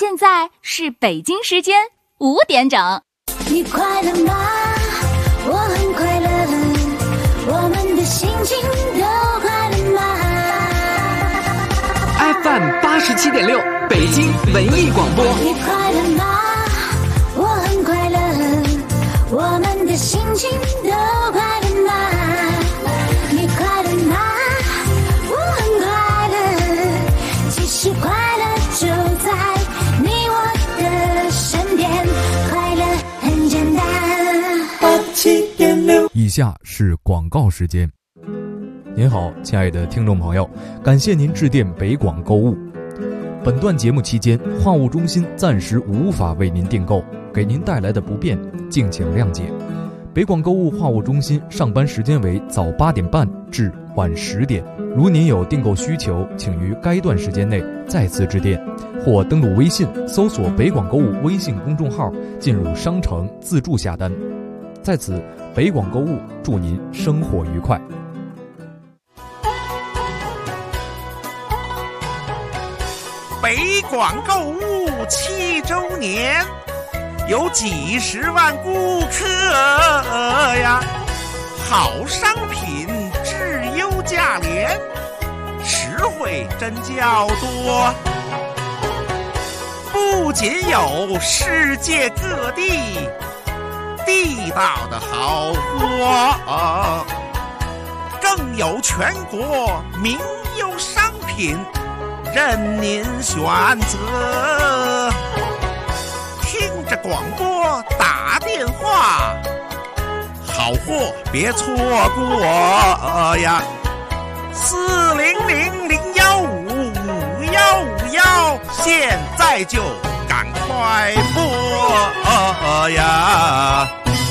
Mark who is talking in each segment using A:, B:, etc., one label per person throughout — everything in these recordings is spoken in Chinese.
A: 现在是北京时间5点整。
B: 你快乐吗？我很快乐，我们的心情都快乐吗？
C: FM 87.6北京文艺广播。
B: 你快乐吗？我很快乐，我们的心情都快乐吗？你快乐吗？我很快乐，其实快乐就在你我的身边，快乐很简单。87.6。
D: 以下是广告时间。您好，亲爱的听众朋友，感谢您致电北广购物。本段节目期间，话务中心暂时无法为您订购，给您带来的不便，敬请谅解。北广购物话务中心上班时间为早8点半至晚10点。如您有订购需求，请于该段时间内再次致电，或登录微信搜索北广购物微信公众号，进入商城自助下单。在此，北广购物祝您生活愉快。
E: 北广购物7周年，有几十万顾客呀，好商品质优价廉，实惠真较多。不仅有世界各地地道的好货，更有全国名优商品任您选择。听着广播打电话，好货别错过呀！4000155151，现在就赶快拨呀！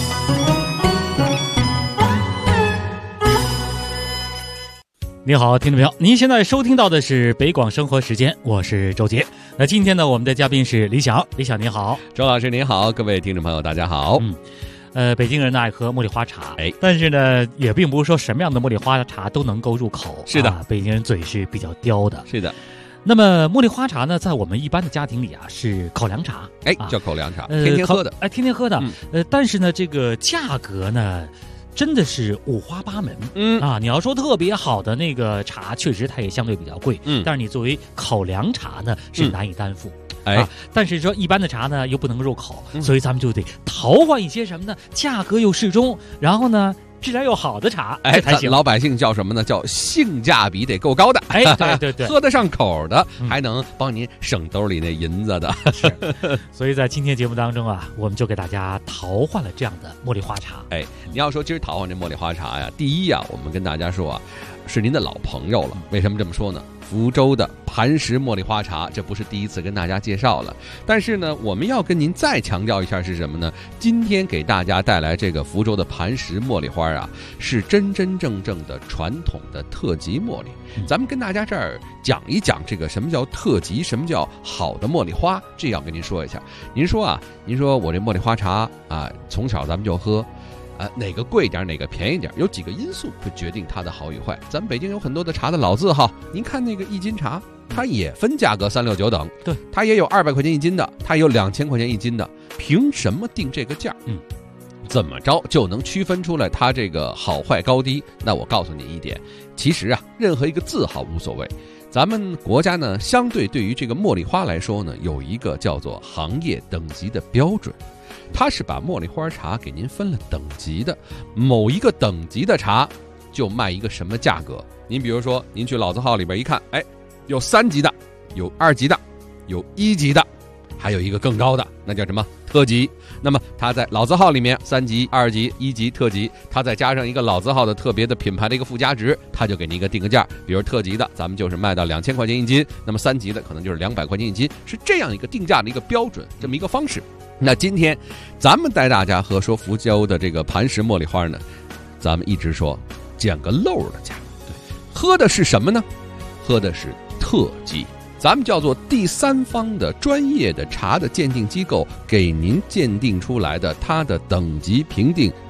F: 你好，听众朋友，您现在收听到的是北广生活时间，我是周杰。那今天呢，我们的嘉宾是李想，李想您好。
G: 周老师您好，各位听众朋友大家好。
F: 北京人呢爱喝茉莉花茶，但是呢，也并不是说什么样的茉莉花茶都能够入口。
G: 是的，
F: 北京人嘴是比较刁的。
G: 是的。
F: 那么茉莉花茶呢，在我们一般的家庭里啊，是口粮茶，
G: 叫口粮茶，天天喝的，
F: 天天喝的。但是呢，这个价格呢，真的是五花八门。你要说特别好的那个茶，确实它也相对比较贵。但是你作为口粮茶呢，是难以担负。但是说一般的茶呢又不能入口，所以咱们就得淘换一些什么呢？价格又适中，然后呢质量又好的茶，才行。
G: 老百姓叫什么呢？叫性价比得够高的。
F: 对，
G: 喝得上口的，还能帮您省兜里那银子的。
F: 是，所以在今天节目当中啊，我们就给大家淘换了这样的茉莉花茶。
G: 你要说今儿淘换这茉莉花茶呀，第一呀，我们跟大家说啊，是您的老朋友了。为什么这么说呢？福州的磐石茉莉花茶，这不是第一次跟大家介绍了。但是呢，我们要跟您再强调一下是什么呢？今天给大家带来这个福州的磐石茉莉花啊，是真真正正的传统的特级茉莉。咱们跟大家这儿讲一讲这个什么叫特级，什么叫好的茉莉花，这要跟您说一下。您说我这茉莉花茶啊，从小咱们就喝。哪个贵点哪个便宜点，有几个因素会决定它的好与坏。咱们北京有很多的茶的老字号，您看那个一斤茶，它也分价格369等，
F: 对，
G: 它也有200块钱一斤的，它也有2000块钱一斤的，凭什么定这个价？怎么着就能区分出来它这个好坏高低？那我告诉你一点，其实啊，任何一个字号无所谓。咱们国家呢，相对对于这个茉莉花来说呢，有一个叫做行业等级的标准。它是把茉莉花茶给您分了等级的，某一个等级的茶就卖一个什么价格。您比如说，您去老字号里边一看，有3级的，有2级的，有1级的，还有一个更高的，那叫什么？特级。那么它在老字号里面3级、2级、1级、特级，它再加上一个老字号的特别的品牌的一个附加值，它就给您一个定个价。比如特级的，咱们就是卖到2000块钱一斤，那么3级的可能就是200块钱一斤，是这样一个定价的一个标准，这么一个方式。那今天咱们带大家说福州的这个磐石茉莉花呢，咱们一直说捡个漏的价，对，喝的是什么呢？喝的是特级。咱们叫做第三方的专业的茶的鉴定机构给您鉴定出来的，它的等级评定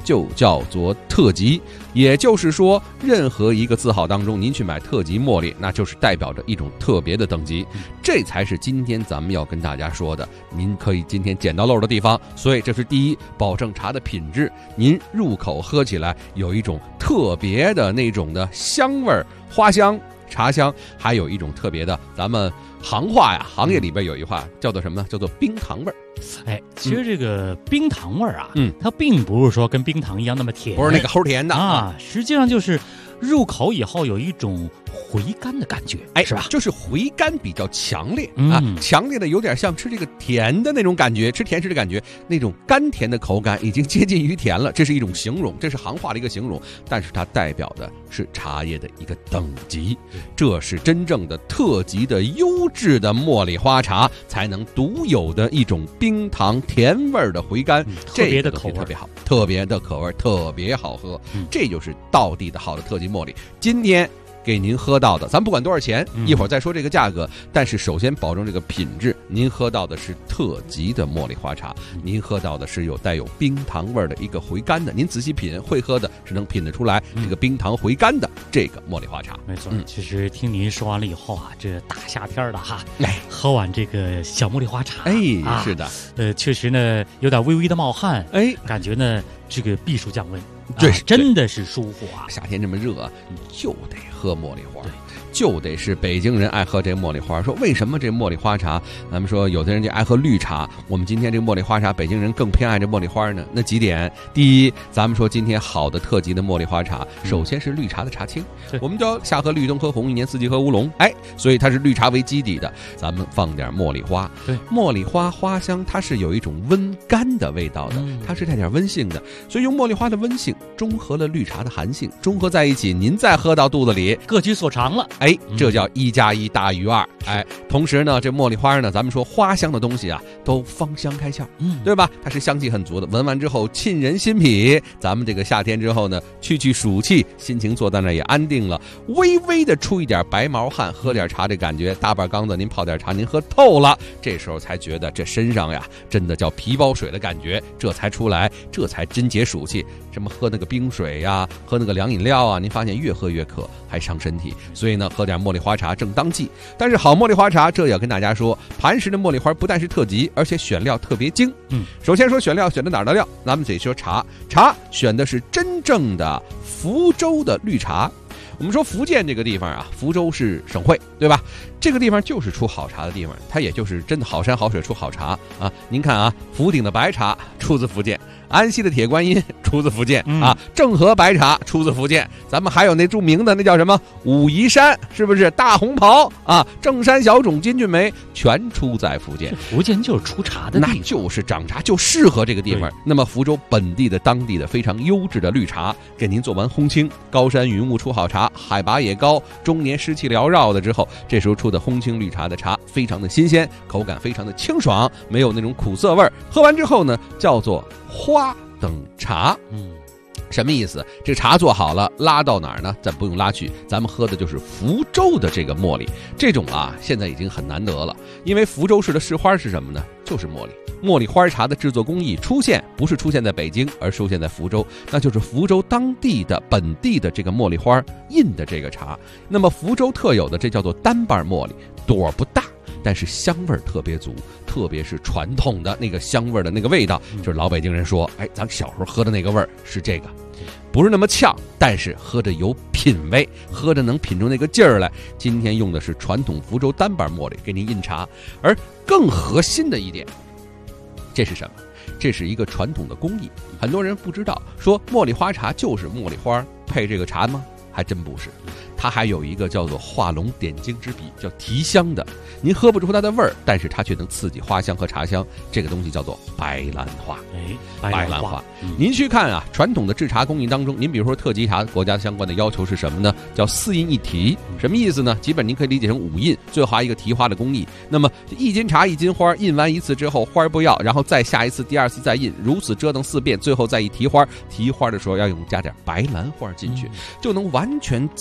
G: 就叫做特级。也就是说，任何一个字号当中，您去买特级茉莉，那就是代表着一种特别的等级，这才是今天咱们要跟大家说的，您可以今天捡到漏的地方。所以这是第一，保证茶的品质，您入口喝起来有一种特别的那种的香味儿、花香、茶香，还有一种特别的，咱们行话呀，行业里边有一话叫做什么呢？叫做冰糖味儿。
F: 哎，其实这个冰糖味儿啊，它并不是说跟冰糖一样那么甜，
G: 不是那个齁甜的
F: 啊，实际上就是入口以后有一种回甘的感觉，
G: 哎，
F: 是吧？
G: 就是回甘比较强烈啊，强烈的有点像吃这个甜的那种感觉，吃甜食的感觉，那种甘甜的口感已经接近于甜了，这是一种形容，这是行话的一个形容，但是它代表的是茶叶的一个等级，这是真正的特级的优质的茉莉花茶才能独有的一种冰糖甜味的回甘，
F: 特别的口味
G: 特别好，特别的口味特别好喝，这就是道地的好的特级茉莉。今天给您喝到的，咱不管多少钱，一会儿再说这个价格，但是首先保证这个品质，您喝到的是特级的茉莉花茶，您喝到的是带有冰糖味的一个回甘的，您仔细品，会喝的是能品得出来这个冰糖回甘的这个茉莉花茶。
F: 没错，其实听您说完了以后啊，这大夏天的哈，喝碗这个小茉莉花茶，
G: 哎，是的，
F: 确实呢有点微微的冒汗，
G: 哎，
F: 感觉呢这个避暑降温。
G: 对，
F: 真的是舒服啊！
G: 夏天这么热啊，就得喝茉莉花，就得是北京人爱喝这茉莉花。说为什么这茉莉花茶？咱们说有的人就爱喝绿茶，我们今天这茉莉花茶，北京人更偏爱这茉莉花呢？那几点？第一，咱们说今天好的特级的茉莉花茶，首先是绿茶的茶青，我们叫夏喝绿，冬喝红，一年四季喝乌龙，哎，所以它是绿茶为基底的，咱们放点茉莉花，对，茉莉花花香它是有一种温甘的味道的，它是带点温性的，所以用茉莉花的温性中和了绿茶的寒性，中和在一起，您再喝到肚子里，
F: 各取所长了。
G: 哎，这叫1+1大于2。哎，同时呢，这茉莉花呢，咱们说花香的东西啊，都芳香开窍，对吧？它是香气很足的，闻完之后沁人心脾。咱们这个夏天之后呢，去暑气，心情坐在那也安定了，微微的出一点白毛汗，喝点茶这感觉，大半缸子您泡点茶，您喝透了，这时候才觉得这身上呀，真的叫皮包水的感觉，这才出来，这才真解暑气。什么喝那个冰水呀，喝那个凉饮料啊，您发现越喝越渴，还伤身体。所以呢，喝点茉莉花茶正当季。但是好茉莉花茶，这也要跟大家说，磐石的茉莉花不但是特级，而且选料特别精。首先说选料选的哪儿的料，咱们得说茶选的是真正的福州的绿茶。我们说福建这个地方啊，福州是省会，对吧？这个地方就是出好茶的地方，它也就是真的好山好水出好茶啊。您看啊，福鼎的白茶出自福建，安溪的铁观音出自福建啊，正和白茶出自福建，咱们还有那著名的那叫什么武夷山，是不是大红袍啊？正山小种、金骏眉全出在福建。
F: 福建就是出茶的地方，
G: 那就是长茶，就适合这个地方。那么福州本地的当地的非常优质的绿茶，给您做完烘青，高山云雾出好茶，海拔也高，中年湿气缭绕的之后，这时候出的烘青绿茶的茶非常的新鲜，口感非常的清爽，没有那种苦涩味儿。喝完之后呢，叫做花等茶。什么意思？这茶做好了，拉到哪儿呢？咱不用拉去，咱们喝的就是福州的这个茉莉。这种啊，现在已经很难得了，因为福州市的市花是什么呢？就是茉莉。茉莉花茶的制作工艺不是出现在北京，而出现在福州，那就是福州当地的本地的这个茉莉花印的这个茶。那么福州特有的这叫做单瓣茉莉，朵不大，但是香味特别足，特别是传统的那个香味的那个味道，就是老北京人说，哎，咱小时候喝的那个味儿是这个，不是那么呛，但是喝着有品味，喝着能品出那个劲儿来。今天用的是传统福州单瓣茉莉给您印茶，而更核心的一点，这是什么？这是一个传统的工艺，很多人不知道，说茉莉花茶就是茉莉花配这个茶吗？还真不是，它还有一个叫做画龙点睛之笔，叫提香的。您喝不出它的味儿，但是它却能刺激花香和茶香。这个东西叫做白兰花。白兰花。您去看啊，传统的制茶工艺当中，您比如说特级茶，国家相关的要求是什么呢？叫4印1提。什么意思呢？基本您可以理解成5印，最后还有一个提花的工艺。那么1斤茶1斤花，印完1次之后花不要，然后再下一次，第2次再印，如此折腾4遍，最后再一提花。提花的时候要加点白兰花进去，就能完全激发出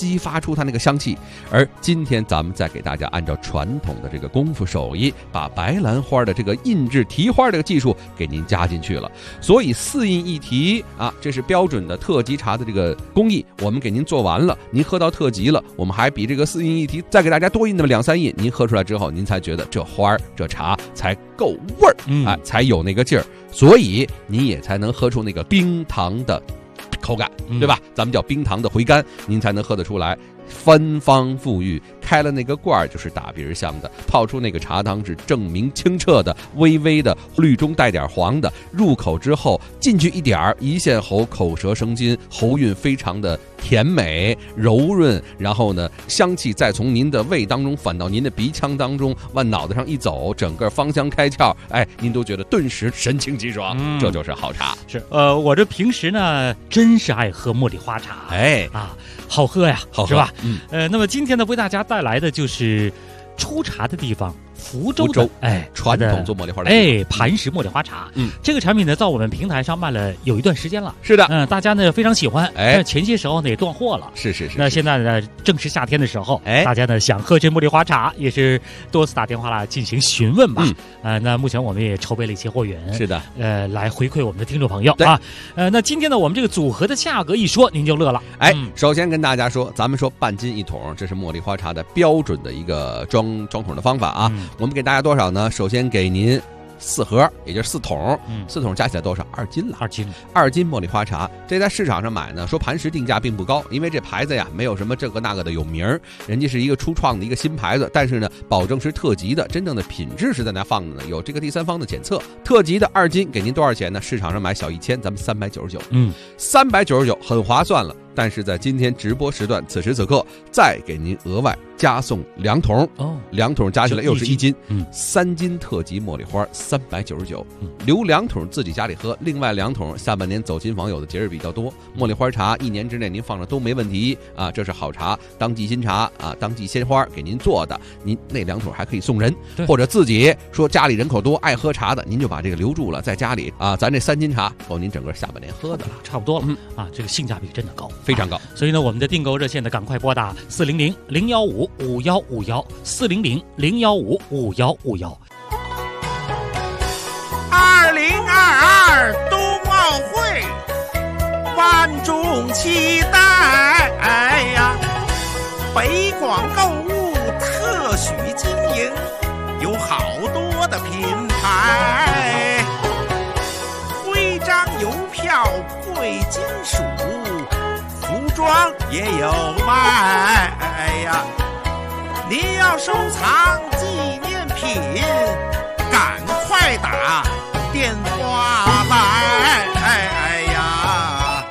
G: 出它那个香气。而今天咱们再给大家按照传统的这个功夫手艺，把白兰花的这个印制提花这个技术给您加进去了。所以4印1提啊，这是标准的特级茶的这个工艺，我们给您做完了，您喝到特级了，我们还比这个4印1提再给大家多印那么2、3印，您喝出来之后，您才觉得这花这茶才够味儿，才有那个劲儿，所以您也才能喝出那个冰糖的口感，对吧？咱们叫冰糖的回甘，您才能喝得出来。芬芳馥郁，开了那个罐儿就是打鼻香的，泡出那个茶汤是证明清澈的，微微的绿中带点黄的，入口之后进去一点儿，一陷喉，口舌生津，喉韵非常的甜美柔润，然后呢，香气再从您的胃当中反到您的鼻腔当中，往脑袋上一走，整个芳香开窍，哎，您都觉得顿时神清气爽，这就是好茶。
F: 是，我这平时呢，真是爱喝茉莉花茶，好喝呀，
G: 好喝
F: 是吧？那么今天呢，为大家带来的就是出茶的地方。福州的
G: 传统做茉莉花的
F: 磐石茉莉花茶，这个产品呢，在我们平台上卖了有一段时间了，
G: 是的，
F: 大家呢非常喜欢，但前些时候呢也断货了，
G: 是。
F: 那现在呢正是夏天的时候，大家呢想喝这茉莉花茶，也是多次打电话来进行询问吧，那目前我们也筹备了一些货源，
G: 是的，
F: 来回馈我们的听众朋友啊，那今天呢我们这个组合的价格一说，您就乐了，
G: 首先跟大家说，咱们说半斤一桶，这是茉莉花茶的标准的一个装桶的方法啊。我们给大家多少呢？首先给您4盒，也就是4桶，4桶加起来多少？2斤了。2斤茉莉花茶，这在市场上买呢，说磐石定价并不高，因为这牌子呀没有什么这个那个的有名儿，人家是一个初创的一个新牌子，但是呢，保证是特级的，真正的品质是在那放的呢，有这个第三方的检测。特级的2斤给您多少钱呢？市场上买小1000，咱们399，399很划算了。但是在今天直播时段，此时此刻再给您额外加送2桶，2桶加起来又是1斤，3斤特级茉莉花399，留2桶自己家里喝，另外2桶下半年走亲访友的节日比较多，茉莉花茶1年之内您放着都没问题啊，这是好茶，当季新茶啊，当季鲜花给您做的，您那2桶还可以送人，或者自己说家里人口多爱喝茶的，您就把这个留住了，在家里啊，咱这3斤茶够您整个下半年喝的了，
F: 差不多了啊，这个性价比真的高。
G: 非常高，
F: 所以呢，我们的订购热线呢，赶快拨打400-015-5151，400-015-5151。
E: 2022冬奥会，万众期待呀！北广购物特许经营，有好多的品牌，徽章、邮票、贵金属。服装也有卖呀！您要收藏纪念品，赶快打电话来！呀！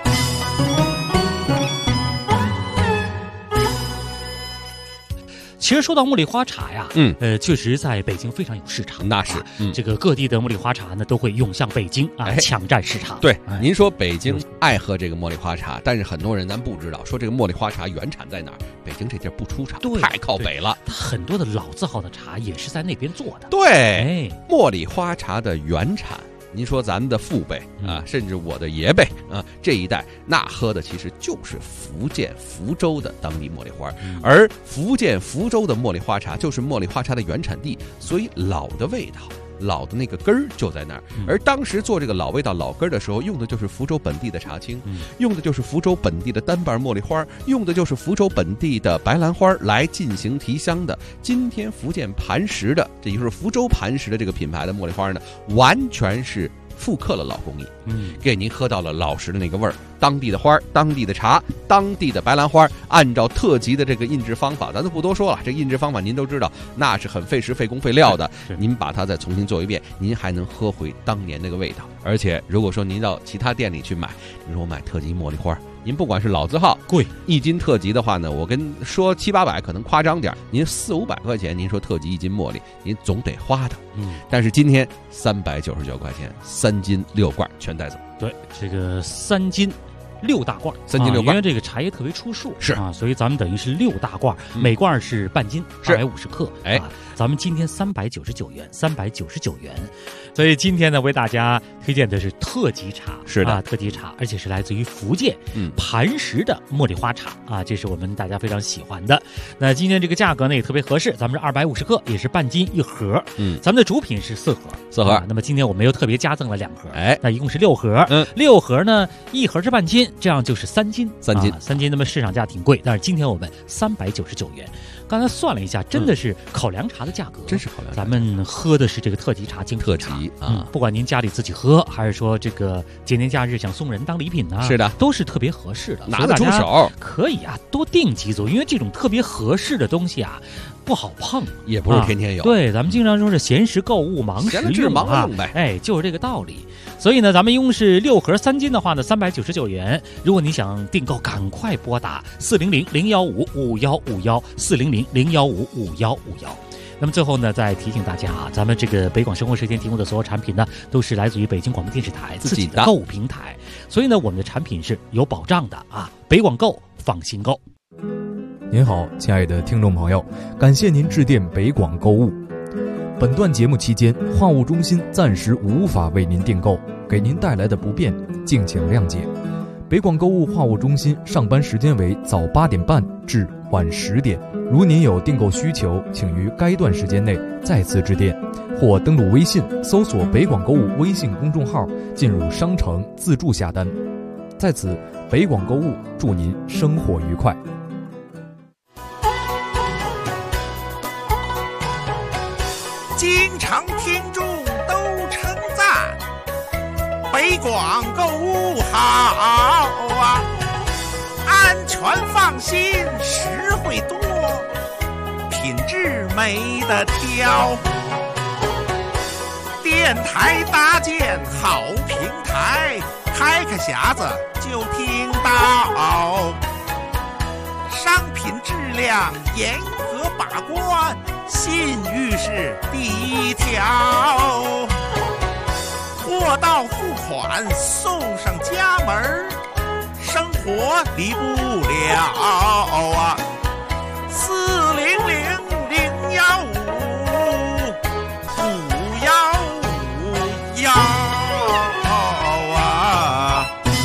F: 其实说到茉莉花茶呀，确实在北京非常有市场。
G: 那是，
F: 这个各地的茉莉花茶呢都会涌向北京啊，抢占市场。
G: 对，您说北京爱喝这个茉莉花茶，但是很多人咱不知道，说这个茉莉花茶原产在哪儿？北京这地儿不出产，太靠北了。
F: 很多的老字号的茶也是在那边做的。
G: 对，茉莉花茶的原产。您说咱们的父辈啊，甚至我的爷辈啊，这一代那喝的其实就是福建福州的当地茉莉花，而福建福州的茉莉花茶就是茉莉花茶的原产地，所以老的味道。老的那个根儿就在那儿，而当时做这个老味道老根儿的时候，用的就是福州本地的茶青，用的就是福州本地的单瓣茉莉花，用的就是福州本地的白兰花来进行提香的。今天福建磐石的，这也就是福州磐石的这个品牌的茉莉花呢，完全是复刻了老工艺，给您喝到了老实的那个味儿，当地的花，当地的茶，当地的白兰花，按照特级的这个印制方法，咱都不多说了，这印制方法您都知道，那是很费时费工费料的，您把它再重新做一遍，您还能喝回当年那个味道。而且如果说您到其他店里去买，您说我买特级茉莉花，您不管是老字号
F: 贵
G: 1斤特级的话呢，我跟说700-800可能夸张点，您400-500块钱，您说特级1斤茉莉，您总得花的。但是今天399块钱，3斤6罐全带走。
F: 对，这个3斤 6大罐
G: ，3斤6罐，
F: 因为这个茶叶特别出数
G: 是
F: 啊，所以咱们等于是6大罐，每罐是半斤，250克。
G: 哎，
F: 咱们今天399元，399元。所以今天呢，为大家推荐的是特级茶，
G: 是的，
F: 特级茶，而且是来自于福建磐石的茉莉花茶啊，这是我们大家非常喜欢的。那今天这个价格呢也特别合适，咱们是250克，也是半斤1盒。咱们的主品是4盒，那么今天我们又特别加赠了2盒，哎，那一共是6盒。6盒呢，1盒是半斤，这样就是3斤，3斤。那么市场价挺贵，但是今天我们399元。刚才算了一下，真的是考粮茶的价格，
G: 真是考粮茶。
F: 咱们喝的是这个特级茶，特
G: 级
F: 啊，不管您家里自己喝，还是说这个节年假日想送人当礼品呢，
G: 是的，
F: 都是特别合适的，
G: 拿得出手。
F: 可以啊，多订几组，因为这种特别合适的东西啊，不好碰，
G: 也不是天天有。
F: 对，咱们经常说是闲时购物，忙时用啊，哎，就是这个道理。所以呢，咱们一共是6盒3斤的话呢，399元。如果你想订购，赶快拨打400-015-5151，400-015-5151。那么最后呢，再提醒大家啊，咱们这个北广生活时间提供的所有产品呢，都是来自于北京广播电视台自己的购物平台，所以呢，我们的产品是有保障的啊。北广购，放心购。
D: 您好，亲爱的听众朋友，感谢您致电北广购物。本段节目期间，话务中心暂时无法为您订购，给您带来的不便，敬请谅解。北广购物话务中心上班时间为早8点半至晚10点。如您有订购需求，请于该段时间内再次致电，或登录微信搜索北广购物微信公众号，进入商城自助下单。在此，北广购物祝您生活愉快。
E: 经常听众都称赞北广购物好啊，安全放心，实惠多，品质没得挑。电台搭建好平台，开个匣子就听到，商品质量严格把关，信誉是第一条，货到付款送上家门，生活离不了啊！400-015-5151啊！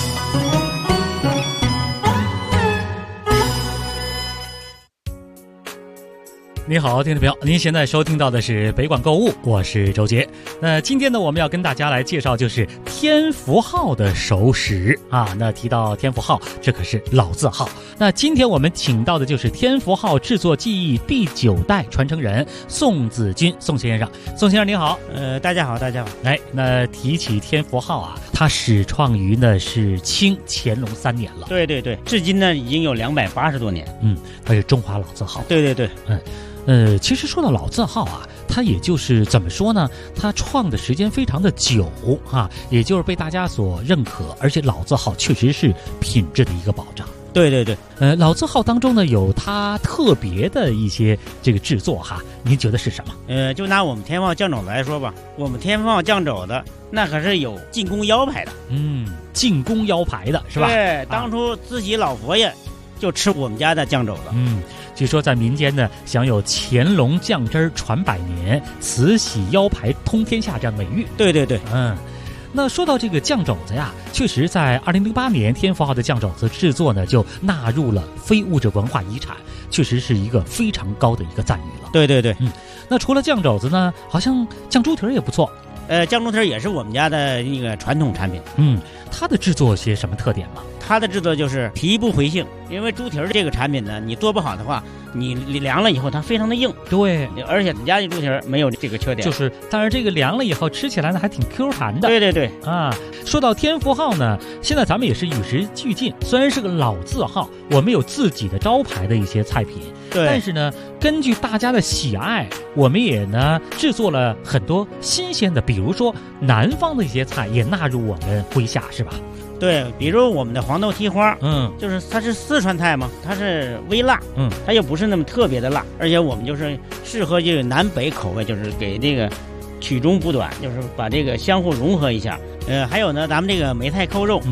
F: 你好，听众朋友，您现在收听到的是北广购物，我是周杰。那今天呢，我们要跟大家来介绍就是天福号的熟食啊。那提到天福号，这可是老字号。那今天我们请到的就是天福号制作技艺第9代传承人宋子君宋先生。宋先生您好。
H: 大家好，大家好。
F: 哎，那提起天福号啊，它始创于呢是清乾隆3年了。
H: 对对对，至今呢已经有280多年。
F: 它是中华老字号。
H: 对对对，
F: 其实说到老字号啊，它也就是怎么说呢？它创的时间非常的久啊，也就是被大家所认可，而且老字号确实是品质的一个保障。
H: 对对对，
F: 老字号当中呢有它特别的一些这个制作哈，您觉得是什么？
H: 就拿我们天福号酱肘子来说吧，我们天福号酱肘子那可是有进宫腰牌的。进宫腰牌的是吧？对，当初自己老佛爷就吃我们家的酱肘子。
F: 据说在民间呢，享有乾隆酱汁传百年、慈禧腰牌通天下这样美誉。
H: 对对对，
F: 那说到这个酱肘子呀，确实在2008年天福号的酱肘子制作呢，就纳入了非物质文化遗产，确实是一个非常高的一个赞誉了。
H: 对对对，
F: 那除了酱肘子呢，好像酱猪蹄也不错。
H: 酱猪蹄也是我们家的那个传统产品。
F: 它的制作有些什么特点吗？
H: 它的制作就是皮不回性，因为猪蹄这个产品呢，你做不好的话，你凉了以后它非常的硬。
F: 对，
H: 而且你家的猪蹄没有这个缺点，
F: 但是这个凉了以后吃起来呢还挺 Q 弹的。
H: 对对对
F: 啊，说到天福号呢，现在咱们也是与时俱进，虽然是个老字号，我们有自己的招牌的一些菜品，
H: 对，
F: 但是呢，根据大家的喜爱，我们也呢制作了很多新鲜的，比如说南方的一些菜也纳入我们麾下，是吧？
H: 对，比如我们的黄豆蹄花，就是它是四川菜嘛，它是微辣，它又不是那么特别的辣，而且我们就是适合这个南北口味，就是给这个取中补短，就是把这个相互融合一下。还有呢，咱们这个梅菜扣肉，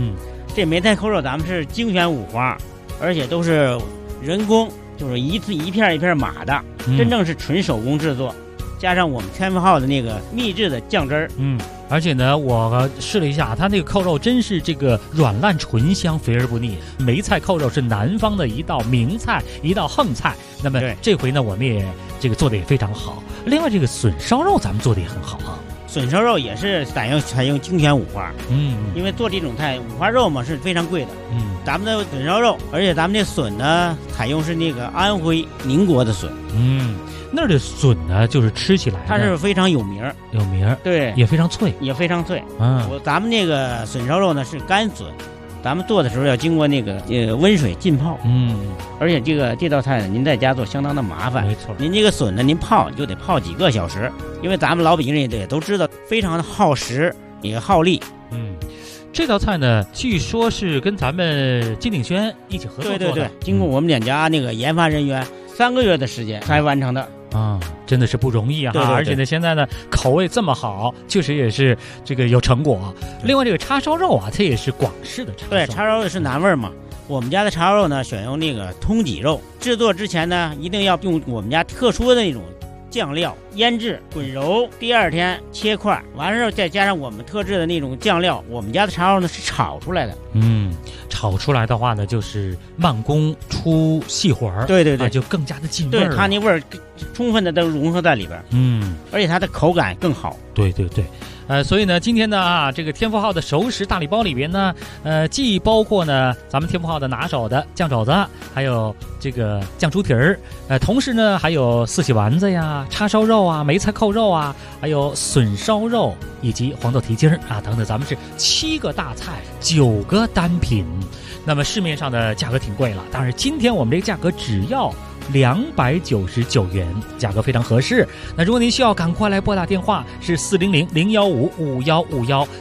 H: 这梅菜扣肉咱们是精选五花，而且都是人工，就是一片一片码的，真正是纯手工制作，加上我们天福号的那个秘制的酱汁儿。
F: 而且呢，我试了一下，它那个扣肉真是这个软烂醇香，肥而不腻。梅菜扣肉是南方的一道名菜，一道横菜。那么这回呢，我们也这个做的也非常好。另外，这个笋烧肉咱们做的也很好啊。
H: 笋烧肉也是采用精选五花，因为做这种菜五花肉嘛是非常贵的，咱们的笋烧肉，而且咱们这笋呢采用是那个安徽宁国的笋，
F: 那儿的笋呢就是吃起来
H: 它是非常有名，对，
F: 也非常脆，
H: 咱们那个笋烧肉呢是干笋，咱们做的时候要经过那个温水浸泡，而且这道菜呢，您在家做相当的麻烦，
F: 没错。
H: 您这个笋呢，您泡就得泡几个小时，因为咱们老北京人也都知道，非常的耗时也耗力。
F: 这道菜呢，据说是跟咱们金鼎轩一起合作做的，
H: 对，经过我们2家那个研发人员3个月的时间才完成的。
F: 真的是不容易啊！
H: 对，
F: 而且呢，现在呢口味这么好，确实也是这个有成果。另外，这个叉烧肉啊，它也是广式的叉烧。
H: 对，叉烧肉是南味嘛。我们家的叉烧肉呢，选用那个通脊肉。制作之前呢，一定要用我们家特殊的那种酱料腌制滚揉，第2天切块，完了之后再加上我们特制的那种酱料。我们家的叉烧肉呢是炒出来的。
F: 炒出来的话呢，就是慢工出细活儿，
H: 对，
F: 就更加的进味儿。
H: 对，它那味儿充分的都融合在里边，而且它的口感更好。
F: 对，所以呢，今天呢这个天福号的熟食大礼包里边呢，既包括呢咱们天福号的拿手的酱肘子，还有这个酱猪蹄儿，同时呢还有四喜丸子呀、叉烧肉啊、梅菜扣肉啊，还有笋烧肉以及黄豆蹄筋啊等等，咱们是7个大菜，9个单品。那么市面上的价格挺贵了，但是今天我们这个价格只要299元，价格非常合适。那如果您需要，赶快来拨打电话，是400-015-5151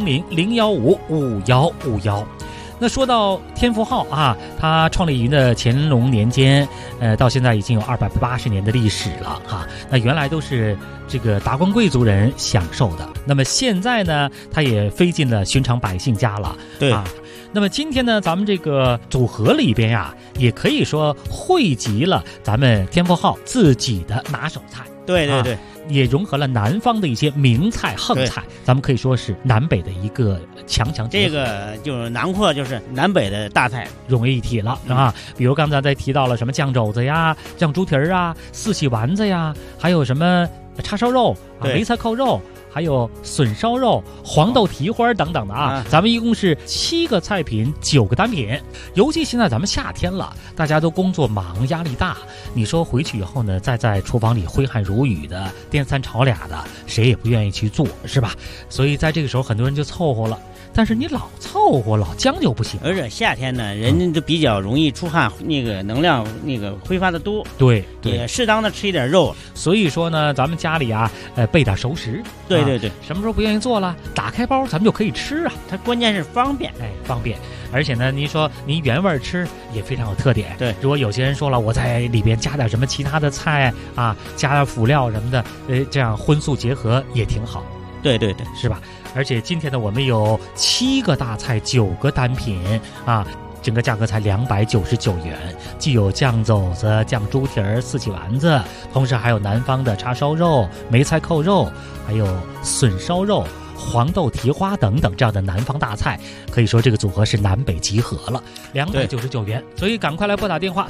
F: 400-015-5151。那说到天福号啊，它创立于呢乾隆年间，到现在已经有280年的历史了啊。那原来都是这个达官贵族人享受的，那么现在呢，它也飞进了寻常百姓家了。
H: 对
F: 啊。那么今天呢，咱们这个组合里边呀，也可以说汇集了咱们天福号自己的拿手菜。
H: 对，
F: 也融合了南方的一些名菜横菜，咱们可以说是南北的一个强结合。
H: 这个就是囊括，就是南北的大菜
F: 融为一体了啊。比如刚才在提到了什么酱肘子呀、酱猪蹄儿啊、四喜丸子呀，还有什么叉烧肉啊、梅菜扣肉，还有笋烧肉、黄豆蹄花等等的啊，咱们一共是7个菜品，9个单品。尤其现在咱们夏天了，大家都工作忙，压力大，你说回去以后呢，再在厨房里挥汗如雨的，颠3炒2的，谁也不愿意去做，是吧？所以在这个时候，很多人就凑合了。但是你老凑合老将就不行，
H: 而且夏天呢，人就比较容易出汗，那个能量那个挥发的多，
F: 对，
H: 也适当的吃一点肉。
F: 所以说呢，咱们家里啊，备点熟食，
H: 对，
F: 什么时候不愿意做了，打开包咱们就可以吃啊。
H: 它关键是方便，
F: 方便。而且呢，您说您原味吃也非常有特点。
H: 对，
F: 如果有些人说了，我在里边加点什么其他的菜啊，加点辅料什么的，这样荤素结合也挺好。
H: 对，
F: 是吧？而且今天呢，我们有7个大菜，9个单品啊，整个价格才299元，既有酱肘子、酱猪蹄儿、四喜丸子，同时还有南方的叉烧肉、梅菜扣肉，还有笋烧肉、黄豆蹄花等等这样的南方大菜，可以说这个组合是南北集合了，299元。所以赶快来拨打电话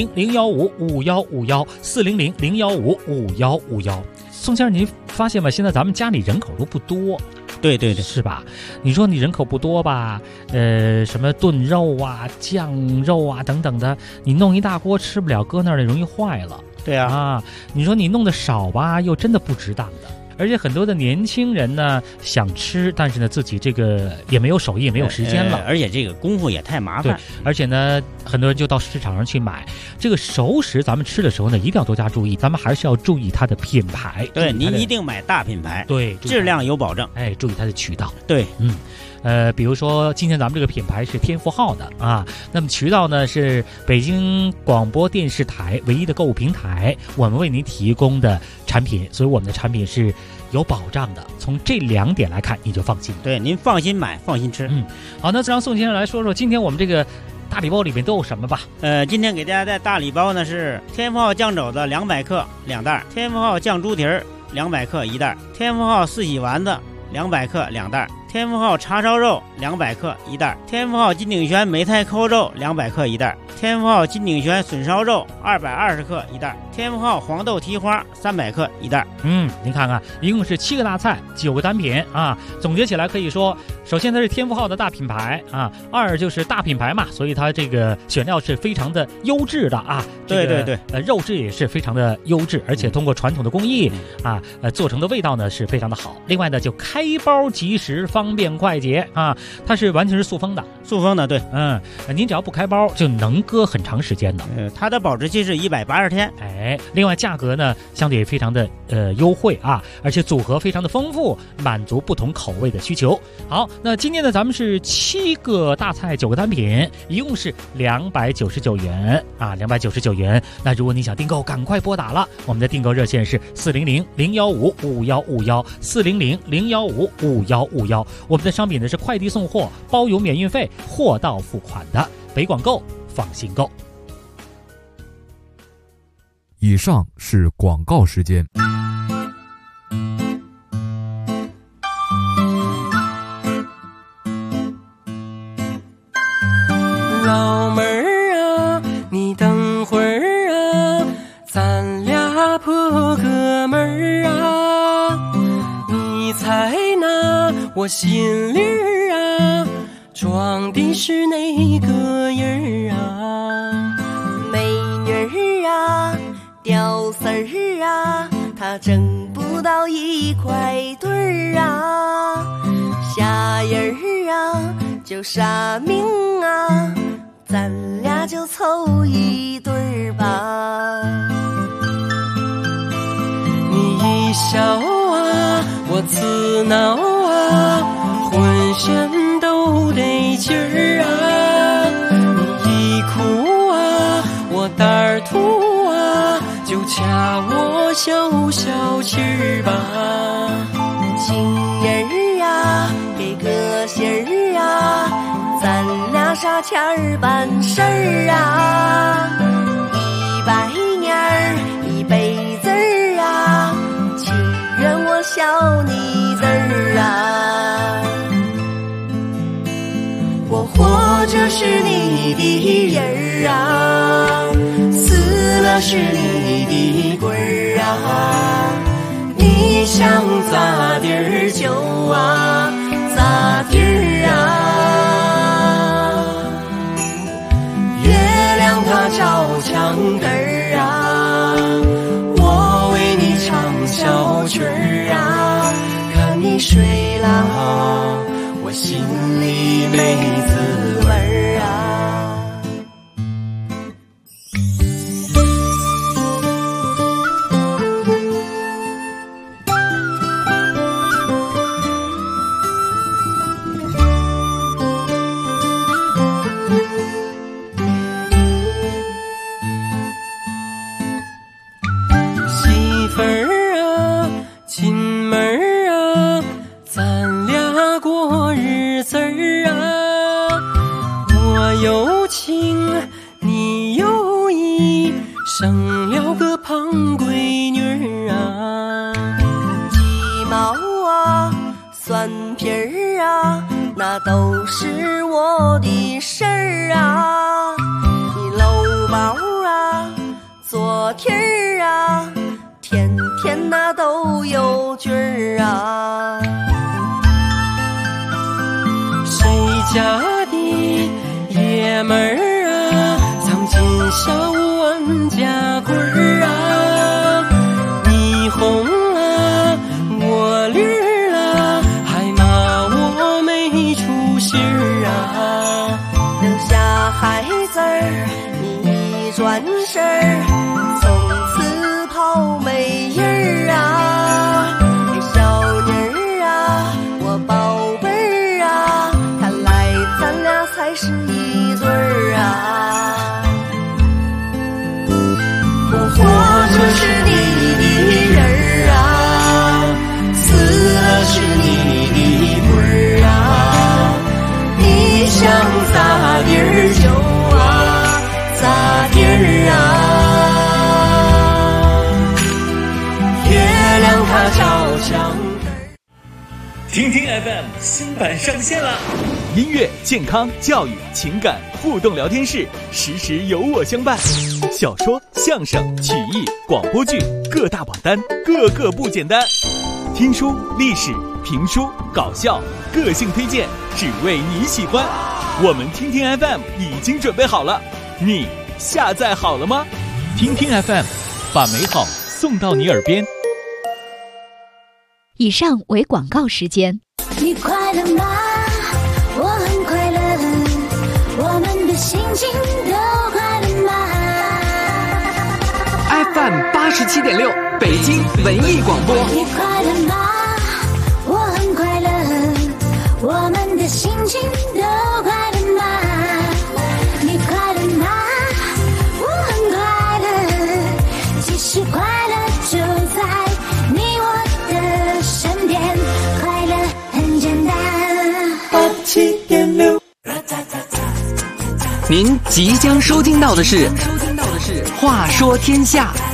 F: 400-015-5151 400-015-5151。宋先生，您发现吗？现在咱们家里人口都不多。
H: 对，
F: 是吧？你说你人口不多吧，什么炖肉啊、酱肉啊等等的，你弄一大锅吃不了，搁那儿容易坏了。
H: 对啊，
F: 你说你弄的少吧，又真的不值当的。而且很多的年轻人呢想吃，但是呢自己这个也没有手艺，也没有时间了，
H: 而且这个功夫也太麻烦。
F: 对，而且呢很多人就到市场上去买这个熟食，咱们吃的时候呢一定要多加注意，咱们还是要注意它的品牌。
H: 对，您一定买大品牌，
F: 对，
H: 质量有保证。
F: 注意它的渠道。
H: 对，
F: 比如说今天咱们这个品牌是天福号的啊，那么渠道呢是北京广播电视台唯一的购物平台，我们为您提供的产品，所以我们的产品是有保障的。从这2点来看，你就放心。
H: 对，您放心买，放心吃。
F: 好，那让宋先生来说说今天我们这个大礼包里面都有什么吧？
H: 今天给大家带大礼包呢是天福号酱肘子200克2袋，天福号酱猪蹄儿200克1袋，天福号四喜丸子200克2袋，天福号叉烧肉200克1袋，天福号金鼎轩梅菜扣肉200克1袋，天福号金鼎轩笋烧肉220克1袋，天福号黄豆蹄花300克1袋。
F: 您看看，一共是7个大菜，9个单品啊。总结起来可以说，首先它是天福号的大品牌啊，2就是大品牌嘛，所以它这个选料是非常的优质的啊。
H: 对对对，
F: 肉质也是非常的优质，而且通过传统的工艺啊，做成的味道呢是非常的好。另外呢，就开包即食，方便快捷啊，它是完全是塑封的，
H: 对，
F: 您只要不开包就能搁很长时间的。
H: 它的保质期是180天。
F: 另外价格呢相对非常的优惠啊，而且组合非常的丰富，满足不同口味的需求。好，那今天呢咱们是7个大菜9个单品，一共是299元啊，299元。那如果你想订购，赶快拨打了，我们的订购热线是400-015-5151，400-015-5151。我们的商品呢是快递送货，包邮免运费，货到付款的。北广购，放心购。
D: 以上是广告时间。
I: 老妹儿啊，你等会儿啊，咱俩破哥们儿啊，你猜那我心里啊装的是哪个人啊？
J: 美女儿啊，屌丝儿啊，他挣不到1块堆儿啊，瞎人儿啊就傻命啊，咱俩就凑一对儿吧。
I: 你一笑啊，我自恼啊，浑身都得劲儿啊。你一哭啊，我胆儿突啊，就掐我消消气儿吧。
J: 情人儿啊，给个信儿啊，咱俩啥钱儿办事儿啊，100年儿1辈子儿啊，情人我笑你字儿啊，我活着是你的人儿啊，死了是你的鬼儿啊，你想咋地儿就啊咋地儿啊，月亮它照墙根儿啊，我为你唱小曲儿啊，看你睡了我心里没滋味儿啊。
I: 媳妇儿啊，亲妹儿啊，咱俩过日子儿啊，我有情你有意，生了个胖闺女儿啊。
J: 鸡毛啊，蒜皮儿啊，那都是我的事儿啊。你搂包啊，做题儿啊，天天那都有句儿啊。
I: 谁家的爷们儿啊，藏进小万家棍儿啊，你红了我绿了，还骂我没出息儿啊。
J: 留下孩子儿，你一转身儿，从此跑没影儿啊。小妮儿啊，我宝贝儿啊，
K: 听听 FM 新版上线了，
L: 音乐、健康、教育、情感互动聊天室，时时有我相伴。小说、相声、曲艺、广播剧各大榜单，个个不简单。听书、历史、评书、搞笑，个性推荐，只为你喜欢。我们听听 FM 已经准备好了，你下载好了吗？听听 FM， 把美好送到你耳边。
A: 以上为广告时间。
B: 你快乐吗？我很快乐，我们的心情都快乐吗？
C: FM 87.6，北京文艺广播。
B: 你快乐吗？我很快乐，我们的心情都快乐吗？你快乐吗？我很快乐，其实快乐就在你我的身边，快乐很简单。87.6，
C: 您即将收听到的是《话说天下》。